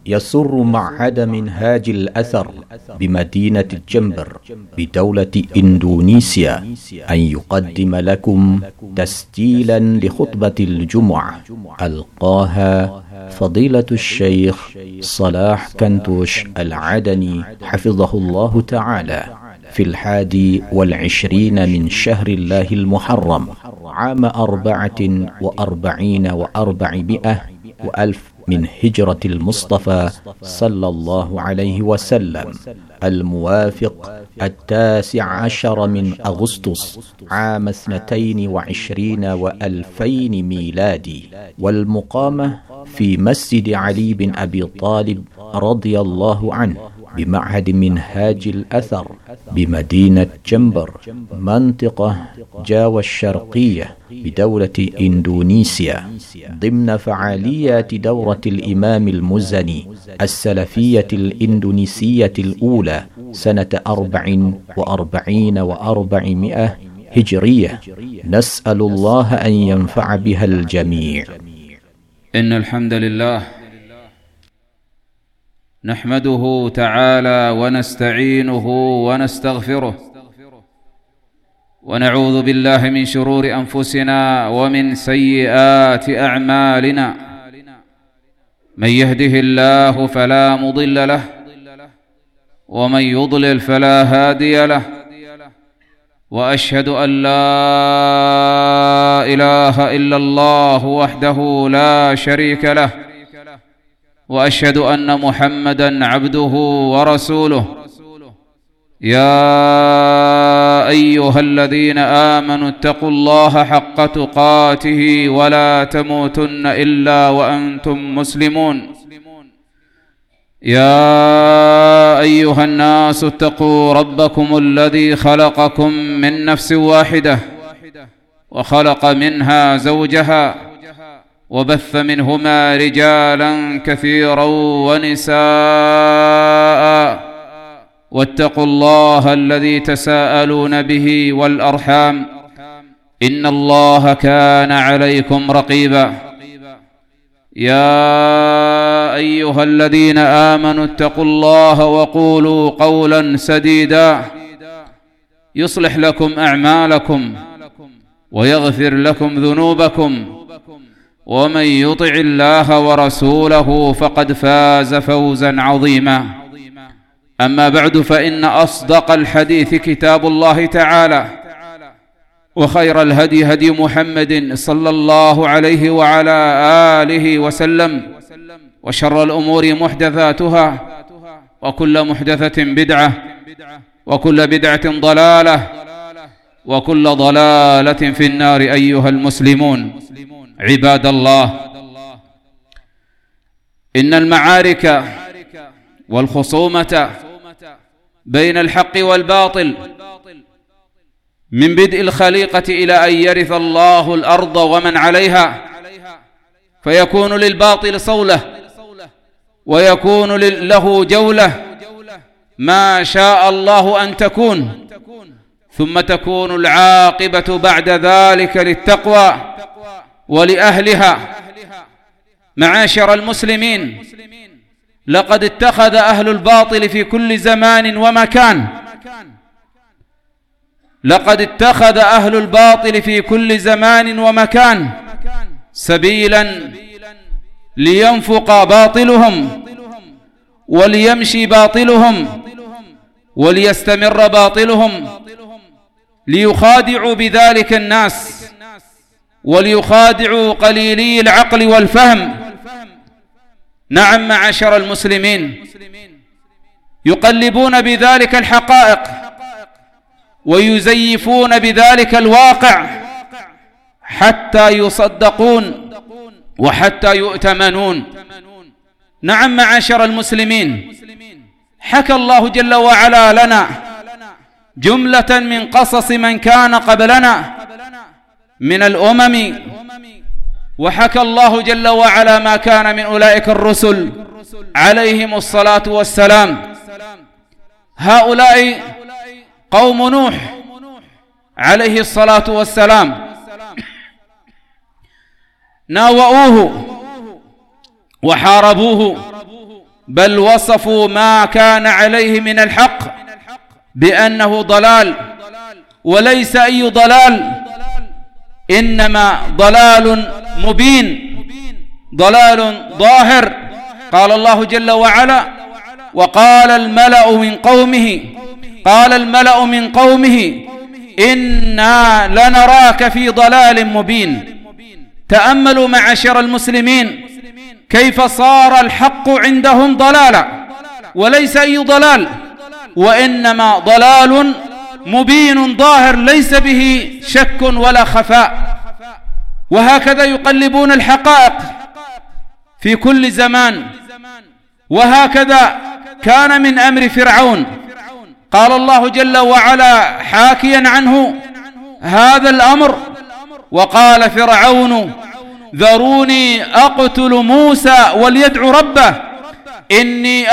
يسر معهد منهاج الأثر بمدينة جنبر بدولة إندونيسيا أن يقدم لكم تسجيلا لخطبة الجمعة ألقاها فضيلة الشيخ صلاح كنتوش العدني حفظه الله تعالى في 21 من شهر الله المحرم عام 44 و400 وألف من هجرة المصطفى صلى الله عليه وسلم، الموافق 19 من أغسطس عام 22 و2000 ميلادي، والمقامة في مسجد علي بن أبي طالب رضي الله عنه بمعهد منهاج الأثر بمدينة جنبر منطقة جاوا الشرقية بدولة إندونيسيا، ضمن فعاليات دورة الإمام المزني السلفية الإندونيسية الأولى سنة 44 و400 هجرية. نسأل الله أن ينفع بها الجميع. إن الحمد لله نحمده تعالى ونستعينه ونستغفره، ونعوذ بالله من شرور أنفسنا ومن سيئات أعمالنا. من يهده الله فلا مضل له، ومن يضلل فلا هادي له، وأشهد أن لا إله إلا الله وحده لا شريك له، وأشهد أن محمدًا عبده ورسوله. يا أيها الذين آمنوا اتقوا الله حق تقاته ولا تموتن إلا وأنتم مسلمون. يا أيها الناس اتقوا ربكم الذي خلقكم من نفس واحدة، وخلق منها زوجها، وبث منهما رجالا كثيرا ونساء، واتقوا الله الذي تساءلون به والأرحام، إن الله كان عليكم رقيبا. يا أيها الذين آمنوا اتقوا الله وقولوا قولا سديدا يصلح لكم أعمالكم ويغفر لكم ذنوبكم، ومن يطع الله ورسوله فقد فاز فوزا عظيما. أما بعد، فإن أصدق الحديث كتاب الله تعالى، وخير الهدي هدي محمد صلى الله عليه وعلى آله وسلم، وشر الأمور محدثاتها، وكل محدثة بدعة، وكل بدعة ضلالة، وكل ضلالة في النار. أيها المسلمون عباد الله، إن المعارك والخصومة بين الحق والباطل من بدء الخليقة إلى أن يرث الله الأرض ومن عليها، فيكون للباطل صولة ويكون له جولة ما شاء الله أن تكون، ثم تكون العاقبة بعد ذلك للتقوى ولأهلها. معاشر المسلمين، لقد اتخذ أهل الباطل في كل زمان ومكان سبيلا لينفق باطلهم وليمشي باطلهم وليستمر باطلهم، ليخادعوا بذلك الناس وليخادعوا قليلي العقل والفهم. نعم معاشر المسلمين، يقلبون بذلك الحقائق ويزيفون بذلك الواقع حتى يصدقون وحتى يؤتمنون. نعم معاشر المسلمين، حكى الله جل وعلا لنا جملة من قصص من كان قبلنا من الأمم، وحكى الله جل وعلا ما كان من أولئك الرسل عليهم الصلاة والسلام. هؤلاء قوم نوح عليه الصلاة والسلام، ناوؤوه وحاربوه بل وصفوا ما كان عليه من الحق بأنه ضلال، وليس أي ضلال، إنما ضلال مبين، ضلال ظاهر. قال الله جل وعلا: وقال الملأ من قومه إنا لنراك في ضلال مبين. تأملوا معاشر المسلمين كيف صار الحق عندهم ضلالا، وليس أي ضلال، وإنما ضلال مبين ظاهر ليس به شك ولا خفاء. وهكذا يقلبون الحقائق في كل زمان، وهكذا كان من أمر فرعون. قال الله جل وعلا حاكيا عنه هذا الأمر: وقال فرعون ذروني أقتل موسى وليدع ربه إني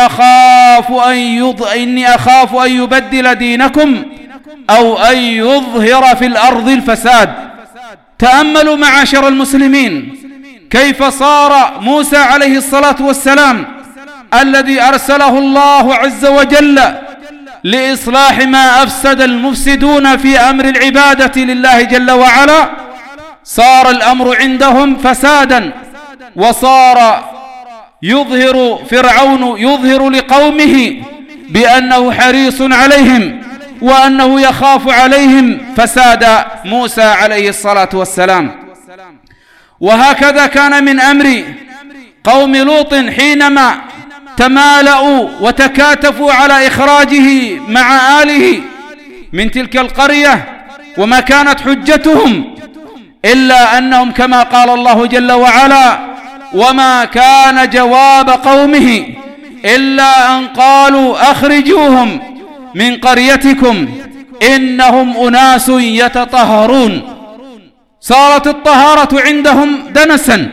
أخاف أن يبدل دينكم أو أن يظهر في الأرض الفساد. تأملوا معاشر المسلمين كيف صار موسى عليه الصلاة والسلام الذي أرسله الله عز وجل لإصلاح ما أفسد المفسدون في أمر العبادة لله جل وعلا، صار الأمر عندهم فسادا، وصار فرعون يظهر لقومه بأنه حريص عليهم وأنه يخاف عليهم فساد موسى عليه الصلاة والسلام. وهكذا كان من أمر قوم لوط حينما تمالأوا وتكاتفوا على إخراجه مع آله من تلك القرية، وما كانت حجتهم إلا أنهم كما قال الله جل وعلا: وما كان جواب قومه إلا أن قالوا أخرجوهم من قريتكم إنهم أناس يتطهرون. صارت الطهارة عندهم دنسا،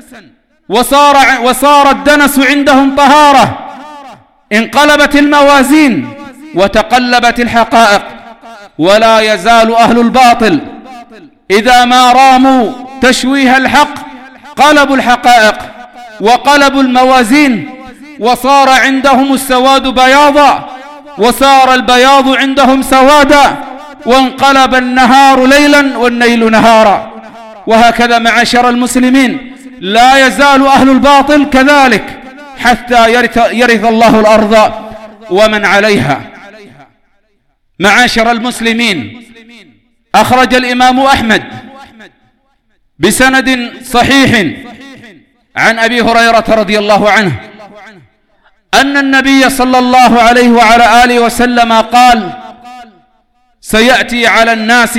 وصار الدنس عندهم طهارة. انقلبت الموازين وتقلبت الحقائق، ولا يزال أهل الباطل إذا ما راموا تشويه الحق قلبوا الحقائق وقلبوا الموازين، وصار عندهم السواد بياضا وصار البياض عندهم سوادا، وانقلب النهار ليلا والليل نهارا. وهكذا معاشر المسلمين لا يزال أهل الباطل كذلك حتى يرث الله الأرض ومن عليها. معاشر المسلمين، أخرج الإمام أحمد بسند صحيح عن أبي هريرة رضي الله عنه أن النبي صلى الله عليه وعلى آله وسلم قال: سيأتي على الناس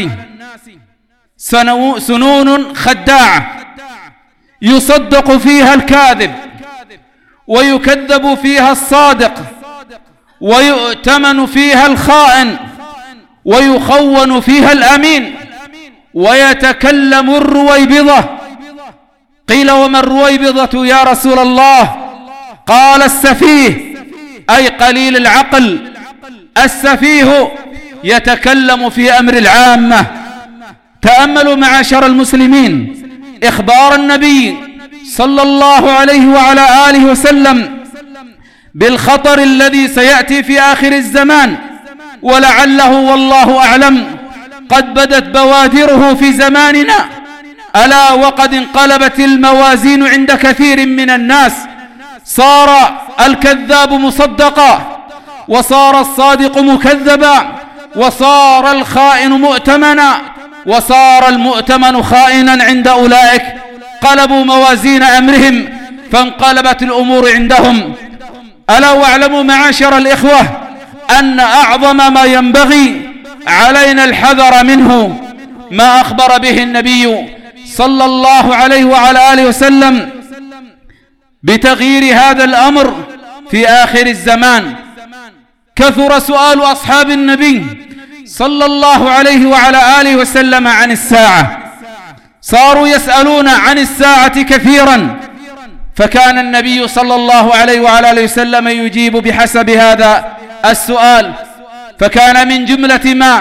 سنون خداعة يصدق فيها الكاذب ويكذب فيها الصادق ويؤتمن فيها الخائن ويخون فيها الأمين ويتكلم الرويبضة. قيل: وما الرويبضة يا رسول الله؟ قال: السفيه، أي قليل العقل. السفيه يتكلم في أمر العامة. تأملوا معاشر المسلمين إخبار النبي صلى الله عليه وعلى آله وسلم بالخطر الذي سيأتي في آخر الزمان، ولعله والله أعلم قد بدت بوادره في زماننا. ألا وقد انقلبت الموازين عند كثير من الناس، صار الكذاب مصدقا وصار الصادق مكذبا وصار الخائن مؤتمنا وصار المؤتمن خائنا عند أولئك. قلبوا موازين أمرهم فانقلبت الأمور عندهم. ألا واعلموا معاشر الإخوة أن أعظم ما ينبغي علينا الحذر منه ما أخبر به النبي صلى الله عليه وعلى آله وسلم بتغيير هذا الأمر في آخر الزمان. كثر سؤال أصحاب النبي صلى الله عليه وعلى آله وسلم عن الساعة، صاروا يسألون عن الساعة كثيرا، فكان النبي صلى الله عليه وعلى آله وسلم يجيب بحسب هذا السؤال. فكان من جملة ما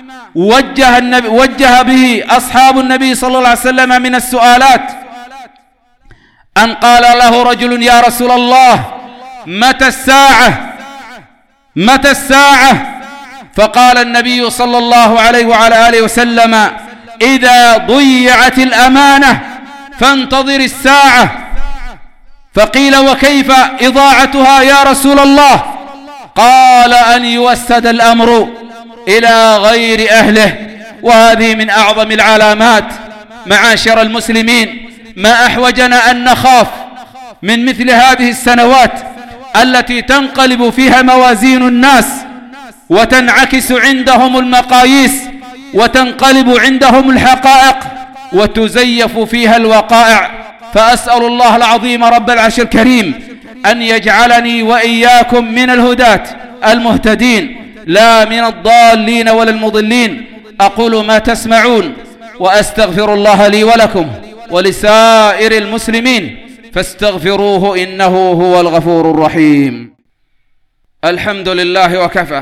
وجه به أصحاب النبي صلى الله عليه وسلم من السؤالات أن قال له رجل: يا رسول الله، متى الساعة؟ متى الساعة؟ فقال النبي صلى الله عليه وعلى آله وسلم: إذا ضيعت الأمانة فانتظر الساعة. فقيل: وكيف إضاعتها يا رسول الله؟ قال: أن يوسد الأمر إلى غير أهله. وهذه من أعظم العلامات معاشر المسلمين. ما أحوجنا أن نخاف من مثل هذه السنوات التي تنقلب فيها موازين الناس وتنعكس عندهم المقاييس وتنقلب عندهم الحقائق وتزيف فيها الوقائع. فأسأل الله العظيم رب العرش الكريم أن يجعلني وإياكم من الهداة المهتدين لا من الضالين ولا المضلين. أقول ما تسمعون وأستغفر الله لي ولكم ولسائر المسلمين فاستغفروه إنه هو الغفور الرحيم. الحمد لله وكفى،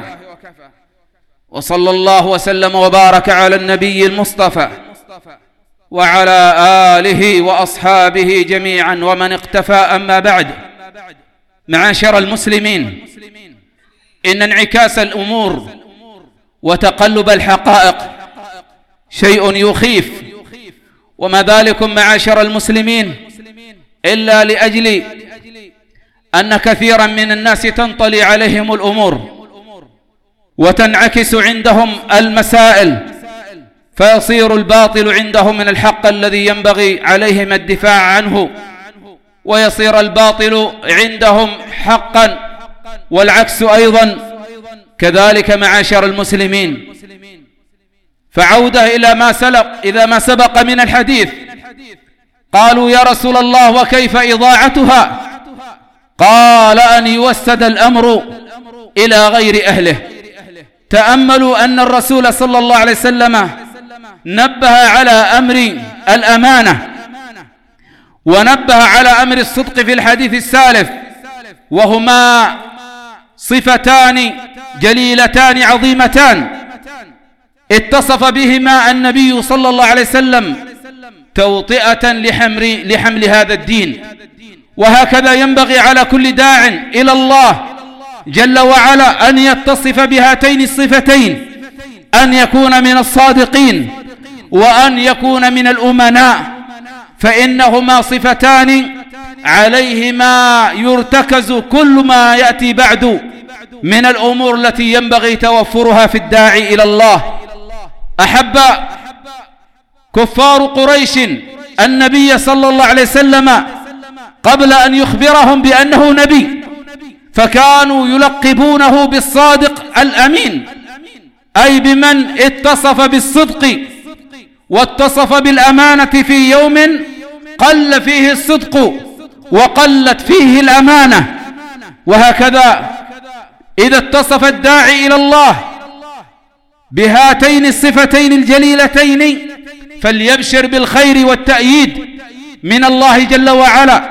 وصلى الله وسلم وبارك على النبي المصطفى وعلى آله وأصحابه جميعا ومن اقتفى. أما بعد، معاشر المسلمين، إن انعكاس الأمور وتقلب الحقائق شيء يخيف، وما ذلكم معاشر المسلمين إلا لأجل أن كثيرا من الناس تنطلي عليهم الأمور وتنعكس عندهم المسائل، فيصير الباطل عندهم من الحق الذي ينبغي عليهم الدفاع عنه، ويصير الباطل عندهم حقا، والعكس أيضا كذلك معاشر المسلمين. فعودة إلى ما سبق من الحديث. قالوا: يا رسول الله وكيف إضاعتها؟ قال: أن يوسد الأمر إلى غير أهله. تأملوا أن الرسول صلى الله عليه وسلم نبه على أمر الأمانة ونبه على أمر الصدق في الحديث السالف، وهما صفتان جليلتان عظيمتان اتصف بهما النبي صلى الله عليه وسلم توطئة لحمل هذا الدين. وهكذا ينبغي على كل داع إلى الله جل وعلا أن يتصف بهاتين الصفتين، أن يكون من الصادقين وأن يكون من الأمناء، فإنهما صفتان عليهما يرتكز كل ما يأتي بعد من الأمور التي ينبغي توفرها في الداعي إلى الله. أحب كفار قريش النبي صلى الله عليه وسلم قبل أن يخبرهم بأنه نبي، فكانوا يلقبونه بالصادق الأمين، أي بمن اتصف بالصدق واتصف بالأمانة في يوم قل فيه الصدق وقلت فيه الأمانة. وهكذا إذا اتصف الداعي إلى الله بهاتين الصفتين الجليلتين فليبشر بالخير والتأييد من الله جل وعلا.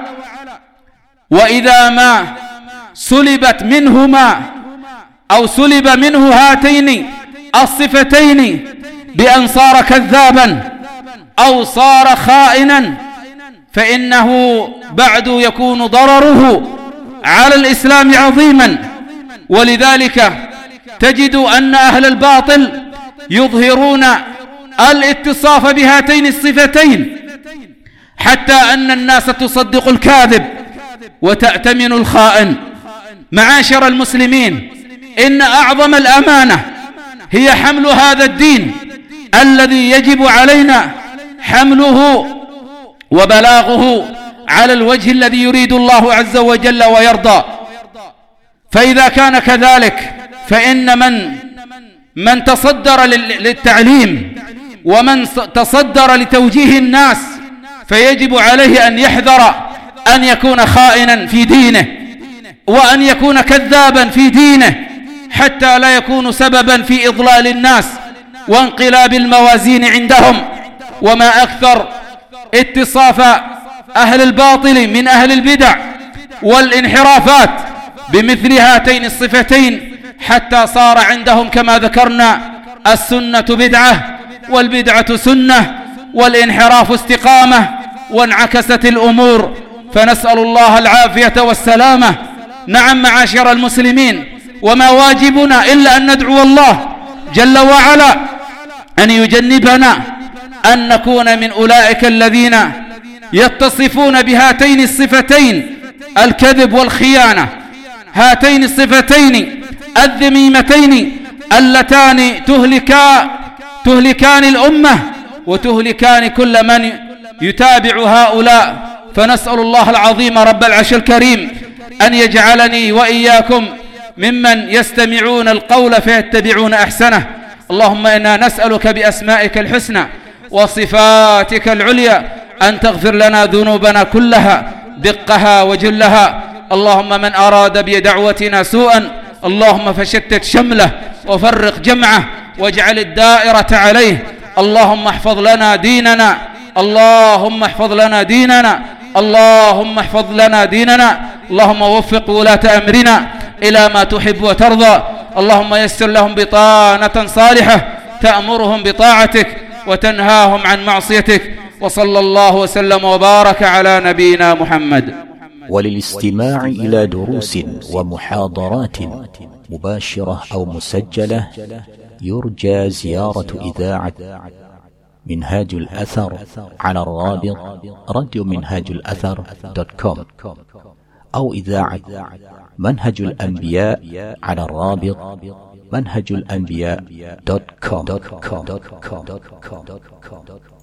وإذا ما سلبت منهما أو سلب منه هاتين الصفتين بأن صار كذابا أو صار خائنا فإنه بعد يكون ضرره على الإسلام عظيما. ولذلك تجد أن أهل الباطل يظهرون الاتصاف بهاتين الصفتين حتى أن الناس تصدق الكاذب وتأتمن الخائن. معاشر المسلمين، إن أعظم الأمانة هي حمل هذا الدين الذي يجب علينا حمله وبلاغه على الوجه الذي يريد الله عز وجل ويرضى. فإذا كان كذلك فإن من تصدر للتعليم ومن تصدر لتوجيه الناس فيجب عليه أن يحذر أن يكون خائنا في دينه وأن يكون كذابا في دينه حتى لا يكون سببا في إضلال الناس وانقلاب الموازين عندهم. وما أكثر اتصاف أهل الباطل من أهل البدع والانحرافات بمثل هاتين الصفتين حتى صار عندهم كما ذكرنا السنة بدعة والبدعة سنة والانحراف استقامة وانعكست الأمور. فنسأل الله العافية والسلامة نعم معاشر المسلمين، وما واجبنا إلا أن ندعو الله جل وعلا أن يجنبنا أن نكون من أولئك الذين يتصفون بهاتين الصفتين، الكذب والخيانة، هاتين الصفتين الذميمتين اللتان تهلكان الأمة وتهلكان كل من يتابع هؤلاء. فنسأل الله العظيم رب العرش الكريم أن يجعلني وإياكم ممن يستمعون القول فيتبعون أحسنه. اللهم إنا نسألك بأسمائك الحسنى وصفاتك العليا أن تغفر لنا ذنوبنا كلها دقها وجلها. اللهم من أراد بدعوتنا سوءا اللهم فشتت شمله وفرق جمعه واجعل الدائرة عليه. اللهم احفظ لنا ديننا، اللهم احفظ لنا ديننا، اللهم احفظ لنا ديننا. اللهم وفق ولاة أمرنا إلى ما تحب وترضى. اللهم يسر لهم بطانة صالحة تأمرهم بطاعتك وتنهاهم عن معصيتك. وصلى الله وسلم وبارك على نبينا محمد. وللاستماع إلى دروس ومحاضرات مباشرة أو مسجلة يرجى زيارة إذاعة منهاج الأثر على الرابط راديو منهاج الأثر.com، أو إذاعة منهج الأنبياء على الرابط منهج الأنبياء.com.